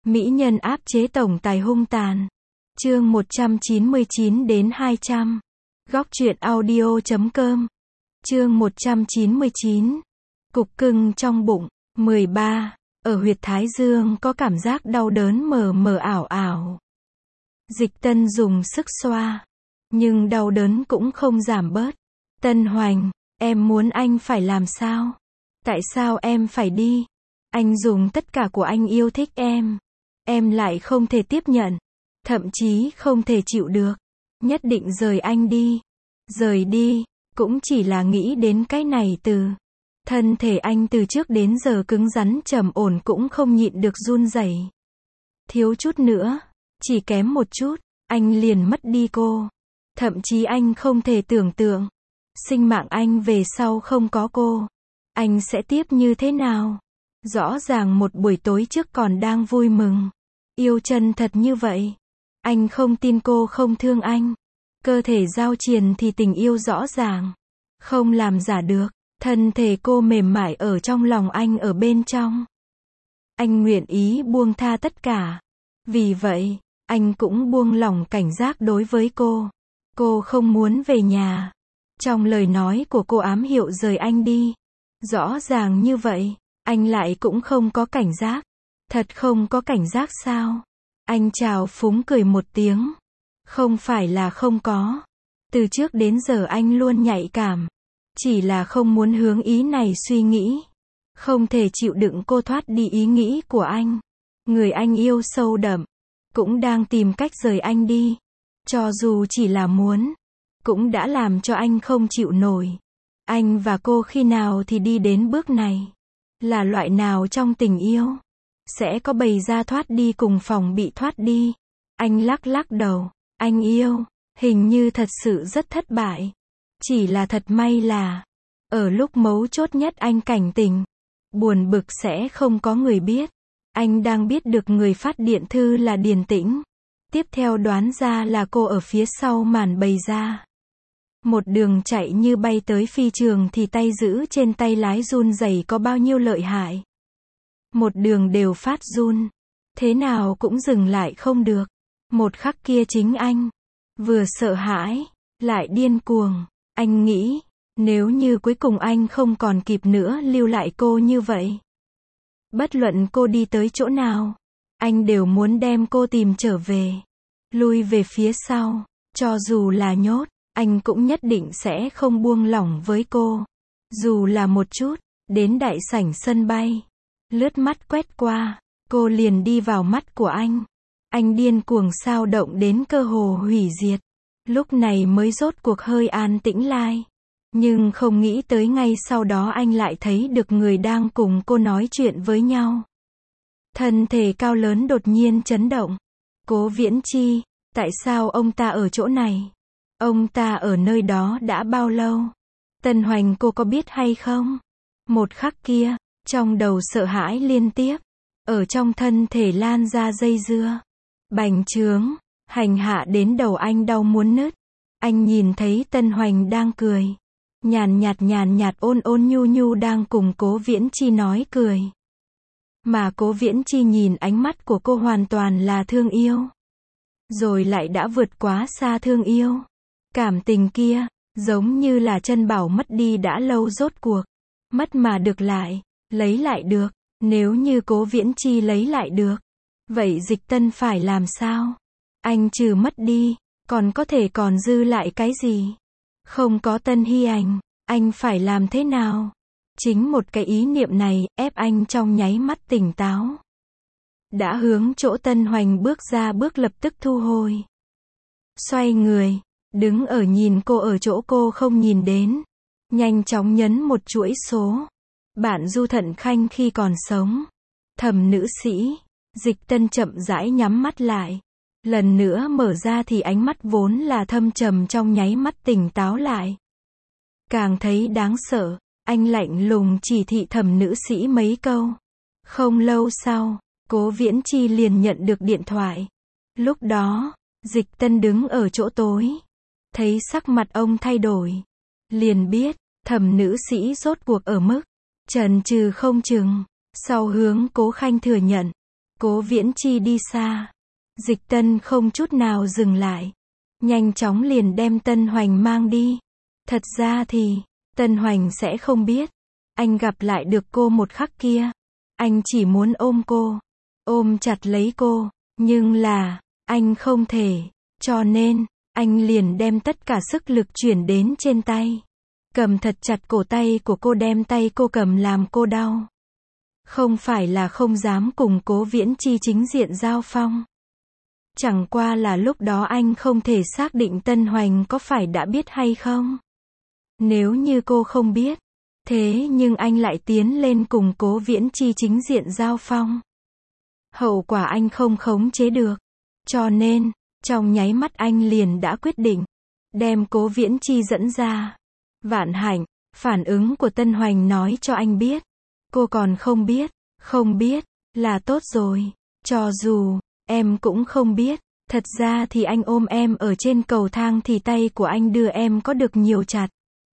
Mỹ nhân áp chế tổng tài hung tàn. Chương 199 đến 200. Góc truyện audio.com. Chương 199. Cục cưng trong bụng. 13. Ở huyệt thái dương có cảm giác đau đớn mờ mờ ảo ảo. Dịch Tân dùng sức xoa, nhưng đau đớn cũng không giảm bớt. Tân Hoành, em muốn anh phải làm sao? Tại sao em phải đi? Anh dùng tất cả của anh yêu thích em lại không thể tiếp nhận, thậm chí không thể chịu được. Nhất định rời anh đi. Rời đi, cũng chỉ là nghĩ đến cái này từ. Thân thể anh từ trước đến giờ cứng rắn trầm ổn cũng không nhịn được run rẩy. Thiếu chút nữa, chỉ kém một chút, anh liền mất đi cô. Thậm chí anh không thể tưởng tượng, sinh mạng anh về sau không có cô, anh sẽ tiếp như thế nào? Rõ ràng một buổi tối trước còn đang vui mừng, yêu chân thật như vậy. Anh không tin cô không thương anh. Cơ thể giao triền thì tình yêu rõ ràng, không làm giả được. Thân thể cô mềm mại ở trong lòng anh ở bên trong. Anh nguyện ý buông tha tất cả. Vì vậy, anh cũng buông lỏng cảnh giác đối với cô. Cô không muốn về nhà. Trong lời nói của cô ám hiệu rời anh đi. Rõ ràng như vậy, anh lại cũng không có cảnh giác. Thật không có cảnh giác sao? Anh trào phúng cười một tiếng. Không phải là không có. Từ trước đến giờ anh luôn nhạy cảm. Chỉ là không muốn hướng ý này suy nghĩ. Không thể chịu đựng cô thoát đi ý nghĩ của anh. Người anh yêu sâu đậm, cũng đang tìm cách rời anh đi. Cho dù chỉ là muốn, cũng đã làm cho anh không chịu nổi. Anh và cô khi nào thì đi đến bước này? Là loại nào trong tình yêu sẽ có bày ra thoát đi cùng phòng bị thoát đi? Anh lắc lắc đầu. Anh yêu, hình như thật sự rất thất bại. Chỉ là thật may là, ở lúc mấu chốt nhất anh cảnh tỉnh. Buồn bực sẽ không có người biết. Anh đang biết được người phát điện thư là Điền Tĩnh. Tiếp theo đoán ra là cô ở phía sau màn bày ra. Một đường chạy như bay tới phi trường thì tay giữ trên tay lái run rẩy có bao nhiêu lợi hại. Một đường đều phát run. Thế nào cũng dừng lại không được. Một khắc kia chính anh vừa sợ hãi, lại điên cuồng. Anh nghĩ, nếu như cuối cùng anh không còn kịp nữa lưu lại cô như vậy. Bất luận cô đi tới chỗ nào, anh đều muốn đem cô tìm trở về. Lui về phía sau, cho dù là nhốt, anh cũng nhất định sẽ không buông lỏng với cô. Dù là một chút, đến đại sảnh sân bay. Lướt mắt quét qua, cô liền đi vào mắt của anh. Anh điên cuồng xao động đến cơ hồ hủy diệt. Lúc này mới rốt cuộc hơi an tĩnh lại. Nhưng không nghĩ tới ngay sau đó anh lại thấy được người đang cùng cô nói chuyện với nhau. Thân thể cao lớn đột nhiên chấn động. Cố Viễn Chi, tại sao ông ta ở chỗ này? Ông ta ở nơi đó đã bao lâu? Tân Hoành cô có biết hay không? Một khắc kia, trong đầu sợ hãi liên tiếp. Ở trong thân thể lan ra dây dưa. Bành trướng, hành hạ đến đầu anh đau muốn nứt. Anh nhìn thấy Tân Hoành đang cười. Nhàn nhạt ôn ôn nhu nhu đang cùng Cố Viễn Chi nói cười. Mà Cố Viễn Chi nhìn ánh mắt của cô hoàn toàn là thương yêu. Rồi lại đã vượt quá xa thương yêu. Cảm tình kia, giống như là chân bảo mất đi đã lâu rốt cuộc. Mất mà được lại, lấy lại được. Nếu như Cố Viễn Chi lấy lại được, vậy Dịch Tân phải làm sao? Anh trừ mất đi, còn có thể còn dư lại cái gì? Không có Tân Hy Ảnh, anh phải làm thế nào? Chính một cái ý niệm này, ép anh trong nháy mắt tỉnh táo. Đã hướng chỗ Tân Hoành bước ra bước lập tức thu hồi. Xoay người, đứng ở nhìn cô ở chỗ cô không nhìn đến. Nhanh chóng nhấn một chuỗi số. Bạn Du Thận Khanh khi còn sống. Thẩm nữ sĩ. Dịch Tân chậm rãi nhắm mắt lại. Lần nữa mở ra thì ánh mắt vốn là thâm trầm trong nháy mắt tỉnh táo lại. Càng thấy đáng sợ, anh lạnh lùng chỉ thị thẩm nữ sĩ mấy câu. Không lâu sau, Cố Viễn Chi liền nhận được điện thoại. Lúc đó, Dịch Tân đứng ở chỗ tối. Thấy sắc mặt ông thay đổi. Liền biết, thẩm nữ sĩ rốt cuộc ở mức chần chừ không chừng. Sau hướng Cố Khanh thừa nhận. Cố Viễn Chi đi xa. Dịch Tân không chút nào dừng lại. Nhanh chóng liền đem Tân Hoành mang đi. Thật ra thì, Tân Hoành sẽ không biết. Anh gặp lại được cô một khắc kia. Anh chỉ muốn ôm cô. Ôm chặt lấy cô. Nhưng là, anh không thể. Cho nên, anh liền đem tất cả sức lực chuyển đến trên tay. Cầm thật chặt cổ tay của cô, đem tay cô cầm làm cô đau. Không phải là không dám cùng Cố Viễn Chi chính diện giao phong. Chẳng qua là lúc đó anh không thể xác định Tân Hoành có phải đã biết hay không. Nếu như cô không biết, thế nhưng anh lại tiến lên cùng Cố Viễn Chi chính diện giao phong. Hậu quả anh không khống chế được. Cho nên, trong nháy mắt anh liền đã quyết định, đem Cố Viễn Chi dẫn ra. Vạn hạnh, phản ứng của Tân Hoành nói cho anh biết. Cô còn không biết, không biết, là tốt rồi. Cho dù, em cũng không biết. Thật ra thì anh ôm em ở trên cầu thang thì tay của anh đưa em có được nhiều chặt.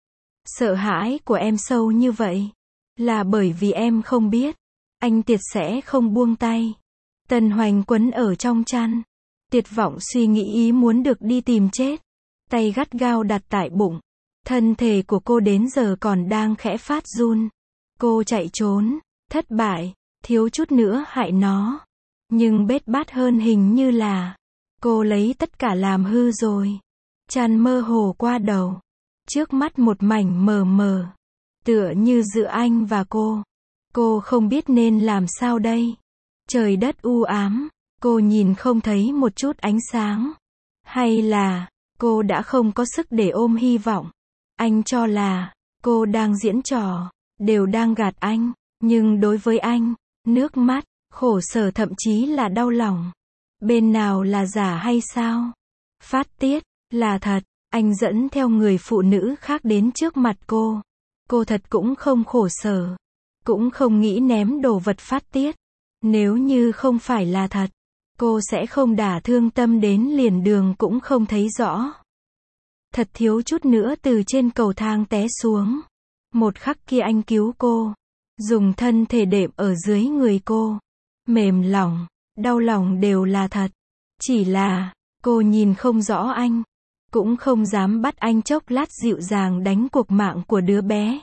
Sợ hãi của em sâu như vậy. Là bởi vì em không biết. Anh tuyệt sẽ không buông tay. Tân Hoành quấn ở trong chăn. Tuyệt vọng suy nghĩ ý muốn được đi tìm chết. Tay gắt gao đặt tại bụng. Thân thể của cô đến giờ còn đang khẽ phát run. Cô chạy trốn, thất bại, thiếu chút nữa hại nó. Nhưng bết bát hơn hình như là cô lấy tất cả làm hư rồi. Chăn mơ hồ qua đầu. Trước mắt một mảnh mờ mờ. Tựa như giữa anh và cô. Cô không biết nên làm sao đây. Trời đất u ám. Cô nhìn không thấy một chút ánh sáng. Hay là cô đã không có sức để ôm hy vọng. Anh cho là cô đang diễn trò, đều đang gạt anh. Nhưng đối với anh, nước mắt, khổ sở thậm chí là đau lòng. Bên nào là giả hay sao? Phát tiết, là thật. Anh dẫn theo người phụ nữ khác đến trước mặt cô. Cô thật cũng không khổ sở. Cũng không nghĩ ném đồ vật phát tiết. Nếu như không phải là thật, cô sẽ không đả thương tâm đến liền đường cũng không thấy rõ. Thật thiếu chút nữa từ trên cầu thang té xuống. Một khắc kia anh cứu cô. Dùng thân thể đệm ở dưới người cô. Mềm lòng, đau lòng đều là thật. Chỉ là, cô nhìn không rõ anh. Cũng không dám bắt anh chốc lát dịu dàng đánh cuộc mạng của đứa bé.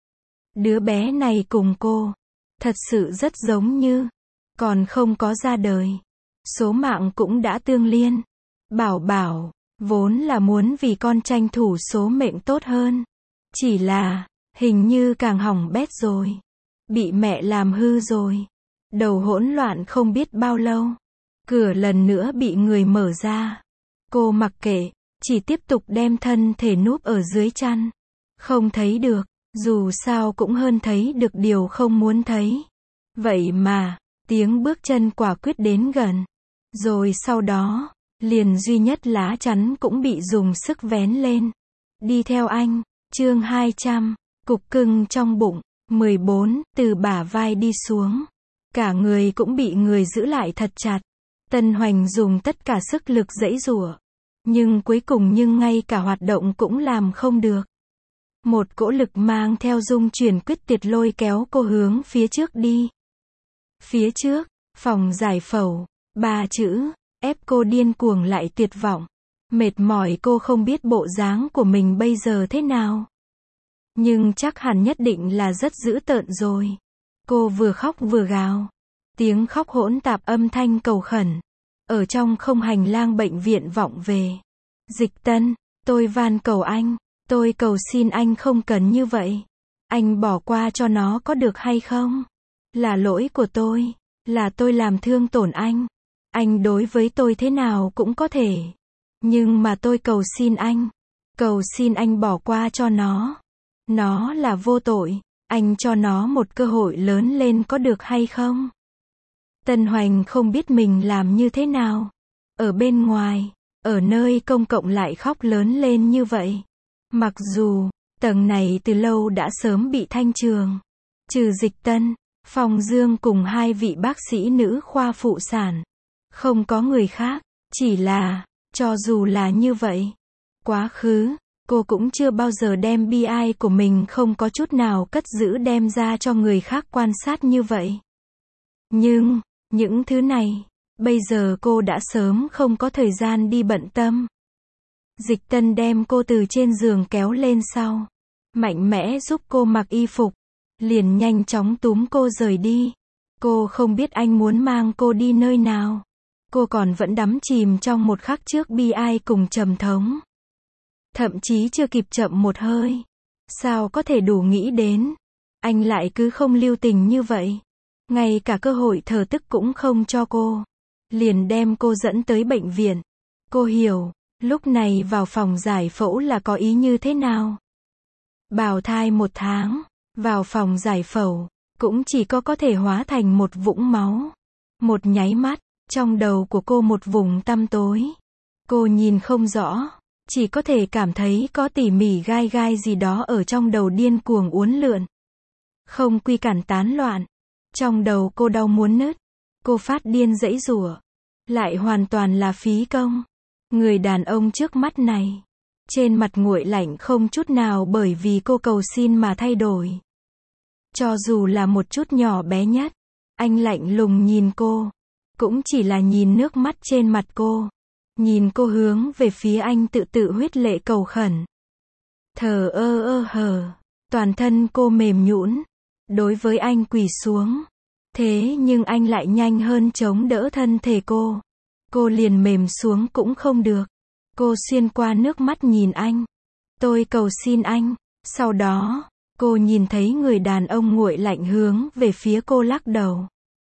Đứa bé này cùng cô. Thật sự rất giống như. Còn không có ra đời. Số mạng cũng đã tương liên. Bảo Bảo, vốn là muốn vì con tranh thủ số mệnh tốt hơn. Chỉ là, hình như càng hỏng bét rồi. Bị mẹ làm hư rồi. Đầu hỗn loạn không biết bao lâu. Cửa lần nữa bị người mở ra. Cô mặc kệ, chỉ tiếp tục đem thân thể núp ở dưới chăn. Không thấy được, dù sao cũng hơn thấy được điều không muốn thấy. Vậy mà, tiếng bước chân quả quyết đến gần. Rồi sau đó, liền duy nhất lá chắn cũng bị dùng sức vén lên. Đi theo anh, chương 200, cục cưng trong bụng, 14, từ bả vai đi xuống. Cả người cũng bị người giữ lại thật chặt. Tân Hoành dùng tất cả sức lực giãy giụa. Nhưng cuối cùng ngay cả hoạt động cũng làm không được. Một cỗ lực mang theo dung chuyển quyết tuyệt lôi kéo cô hướng phía trước đi. Phía trước, phòng giải phẫu, 3 chữ, ép cô điên cuồng lại tuyệt vọng. Mệt mỏi cô không biết bộ dáng của mình bây giờ thế nào. Nhưng chắc hẳn nhất định là rất dữ tợn rồi. Cô vừa khóc vừa gào. Tiếng khóc hỗn tạp âm thanh cầu khẩn. Ở trong không hành lang bệnh viện vọng về. Dịch Tân, tôi van cầu anh. Tôi cầu xin anh không cần như vậy. Anh bỏ qua cho nó có được hay không? Là lỗi của tôi. Là tôi làm thương tổn anh. Anh đối với tôi thế nào cũng có thể. Nhưng mà tôi cầu xin anh. Cầu xin anh bỏ qua cho nó. Nó là vô tội. Anh cho nó một cơ hội lớn lên có được hay không? Tân Hoành không biết mình làm như thế nào. Ở bên ngoài, ở nơi công cộng lại khóc lớn lên như vậy. Mặc dù, tầng này từ lâu đã sớm bị thanh trường. Trừ Dịch Tân, Phong Dương cùng 2 vị bác sĩ nữ khoa phụ sản. Không có người khác, chỉ là, cho dù là như vậy. Quá khứ, cô cũng chưa bao giờ đem bi ai của mình không có chút nào cất giữ đem ra cho người khác quan sát như vậy. Nhưng, Những thứ này, bây giờ cô đã sớm không có thời gian đi bận tâm. Dịch Tân đem cô từ trên giường kéo lên sau. Mạnh mẽ giúp cô mặc y phục. Liền nhanh chóng túm cô rời đi. Cô không biết anh muốn mang cô đi nơi nào. Cô còn vẫn đắm chìm trong một khắc trước bi ai cùng trầm thống. Thậm chí chưa kịp chậm một hơi. Sao có thể đủ nghĩ đến. Anh lại cứ không lưu tình như vậy. Ngay cả cơ hội thở tức cũng không cho cô. Liền đem cô dẫn tới bệnh viện. Cô hiểu, lúc này vào phòng giải phẫu là có ý như thế nào. Bào thai 1 tháng, vào phòng giải phẫu, cũng chỉ có thể hóa thành một vũng máu. Một nháy mắt, trong đầu của cô một vùng tăm tối. Cô nhìn không rõ, chỉ có thể cảm thấy có tỉ mỉ gai gai gì đó ở trong đầu điên cuồng uốn lượn. Không quy cản tán loạn. Trong đầu cô đau muốn nứt. Cô phát điên giãy giụa. Lại hoàn toàn là phí công. Người đàn ông trước mắt này. Trên mặt nguội lạnh không chút nào bởi vì cô cầu xin mà thay đổi. Cho dù là một chút nhỏ bé nhất. Anh lạnh lùng nhìn cô. Cũng chỉ là nhìn nước mắt trên mặt cô. Nhìn cô hướng về phía anh tự huyết lệ cầu khẩn. Thờ ơ hờ. Toàn thân cô mềm nhũn. Đối với anh quỳ xuống. Thế nhưng anh lại nhanh hơn chống đỡ thân thể cô. Cô liền mềm xuống cũng không được. Cô xuyên qua nước mắt nhìn anh. Tôi cầu xin anh. Sau đó, cô nhìn thấy người đàn ông nguội lạnh hướng về phía cô lắc đầu.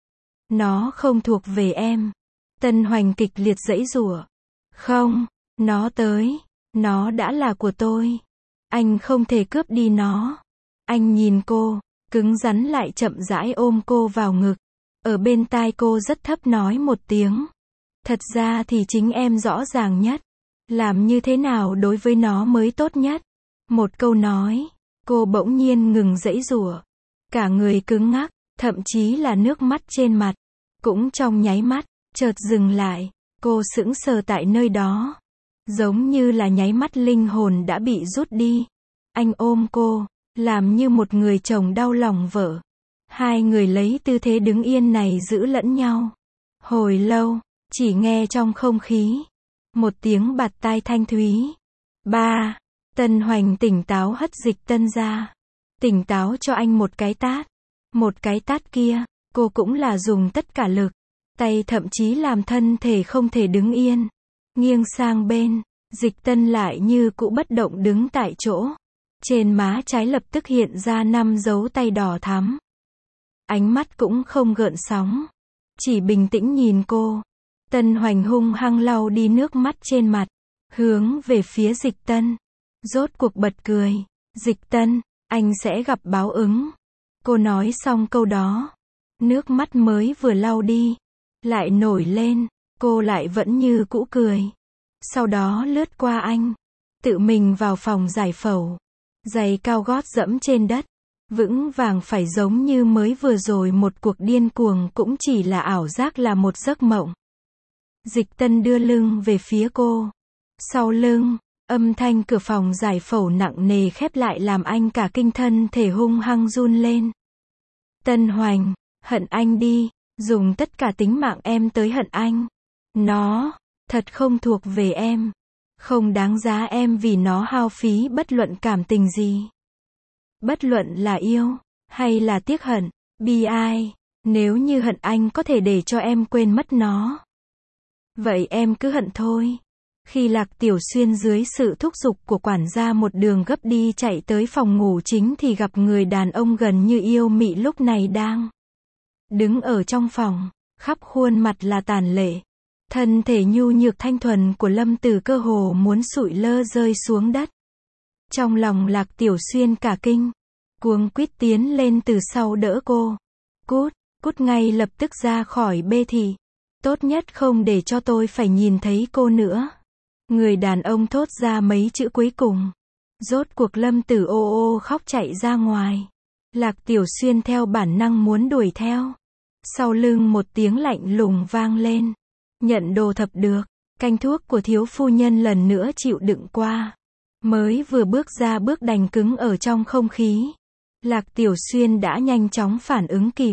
Nó không thuộc về em. Tân Hoành kịch liệt giãy giụa. Không, nó tới. Nó đã là của tôi. Anh không thể cướp đi nó. Anh nhìn cô. Cứng rắn lại chậm rãi ôm cô vào ngực. Ở bên tai cô rất thấp nói một tiếng. Thật ra thì chính em rõ ràng nhất. Làm như thế nào đối với nó mới tốt nhất. Một câu nói. Cô bỗng nhiên ngừng giãy giụa. Cả người cứng ngắc. Thậm chí là nước mắt trên mặt. Cũng trong nháy mắt. Chợt dừng lại. Cô sững sờ tại nơi đó. Giống như là nháy mắt linh hồn đã bị rút đi. Anh ôm cô. Làm như một người chồng đau lòng vợ. Hai người lấy tư thế đứng yên này giữ lẫn nhau. Hồi lâu, chỉ nghe trong không khí. Một tiếng bạt tai thanh thúy. Ba. Tân Hoành tỉnh táo hất Dịch Tân ra. Tỉnh táo cho anh một cái tát. Một cái tát kia, cô cũng là dùng tất cả lực. Tay thậm chí làm thân thể không thể đứng yên. Nghiêng sang bên, Dịch Tân lại như cũ bất động đứng tại chỗ. Trên má trái lập tức hiện ra 5 dấu tay đỏ thắm. Ánh mắt cũng không gợn sóng. Chỉ bình tĩnh nhìn cô. Tân Hoành hung hăng lau đi nước mắt trên mặt. Hướng về phía Dịch Tân. Rốt cuộc bật cười. Dịch Tân, anh sẽ gặp báo ứng. Cô nói xong câu đó. Nước mắt mới vừa lau đi. Lại nổi lên. Cô lại vẫn như cũ cười. Sau đó lướt qua anh. Tự mình vào phòng giải phẫu. Giày cao gót dẫm trên đất. Vững vàng phải giống như mới vừa rồi một cuộc điên cuồng cũng chỉ là ảo giác là một giấc mộng. Dịch Tân đưa lưng về phía cô. Sau lưng, âm thanh cửa phòng giải phẫu nặng nề khép lại làm anh cả kinh thân thể hung hăng run lên. Tân Hoành, hận anh đi, dùng tất cả tính mạng em tới hận anh. Nó, thật không thuộc về em. Không đáng giá em vì nó hao phí bất luận cảm tình gì. Bất luận là yêu, hay là tiếc hận, bi ai, nếu như hận anh có thể để cho em quên mất nó. Vậy em cứ hận thôi. Khi Lạc Tiểu Xuyên dưới sự thúc giục của quản gia một đường gấp đi chạy tới phòng ngủ chính thì gặp người đàn ông gần như yêu mị lúc này đang đứng ở trong phòng, khắp khuôn mặt là tàn lệ. Thân thể nhu nhược thanh thuần của Lâm Tử cơ hồ muốn sụi lơ rơi xuống đất. Trong lòng Lạc Tiểu Xuyên cả kinh, cuống quýt tiến lên từ sau đỡ cô. Cút ngay lập tức ra khỏi bê thị. Tốt nhất không để cho tôi phải nhìn thấy cô nữa. Người đàn ông thốt ra mấy chữ cuối cùng. Rốt cuộc Lâm Tử ô ô khóc chạy ra ngoài. Lạc Tiểu Xuyên theo bản năng muốn đuổi theo. Sau lưng một tiếng lạnh lùng vang lên. Nhận đồ thập được. Canh thuốc của thiếu phu nhân lần nữa chịu đựng qua. Mới vừa bước ra bước đành cứng ở trong không khí. Lạc Tiểu Xuyên đã nhanh chóng phản ứng kịp.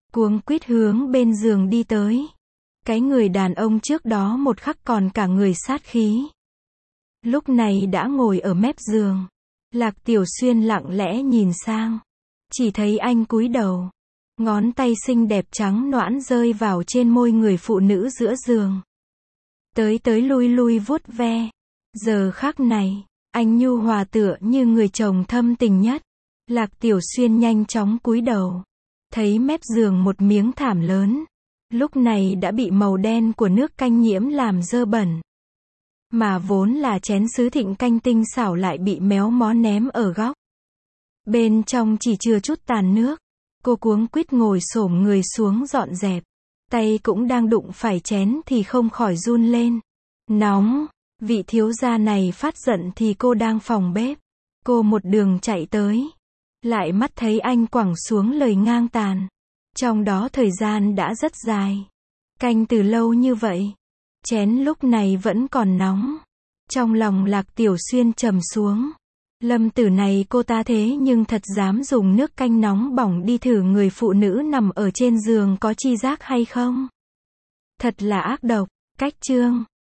cuống quýt hướng bên giường đi tới. Cái người đàn ông trước đó một khắc còn cả người sát khí. Lúc này đã ngồi ở mép giường. Lạc Tiểu Xuyên lặng lẽ nhìn sang. Chỉ thấy anh cúi đầu. Ngón tay xinh đẹp trắng nõn rơi vào trên môi người phụ nữ giữa giường. Tới tới lui lui vuốt ve. Giờ khắc này, anh nhu hòa tựa như người chồng thâm tình nhất. Lạc Tiểu Xuyên nhanh chóng cúi đầu. Thấy mép giường một miếng thảm lớn. Lúc này đã bị màu đen của nước canh nhiễm làm dơ bẩn. Mà vốn là chén sứ thịnh canh tinh xảo lại bị méo mó ném ở góc. Bên trong chỉ chừa chút tàn nước. Cô cuống quýt ngồi xổm người xuống dọn dẹp. Tay cũng đang đụng phải chén thì không khỏi run lên. Nóng, vị thiếu gia này phát giận thì cô đang phòng bếp. Cô một đường chạy tới. Lại mắt thấy anh quẳng xuống lời ngang tàn. Trong đó thời gian đã rất dài. Canh từ lâu như vậy. Chén lúc này vẫn còn nóng. Trong lòng Lạc Tiểu Xuyên trầm xuống. Lâm tử này cô ta thế nhưng thật dám dùng nước canh nóng bỏng đi thử người phụ nữ nằm ở trên giường có chi giác hay không? Thật là ác độc. Cách chương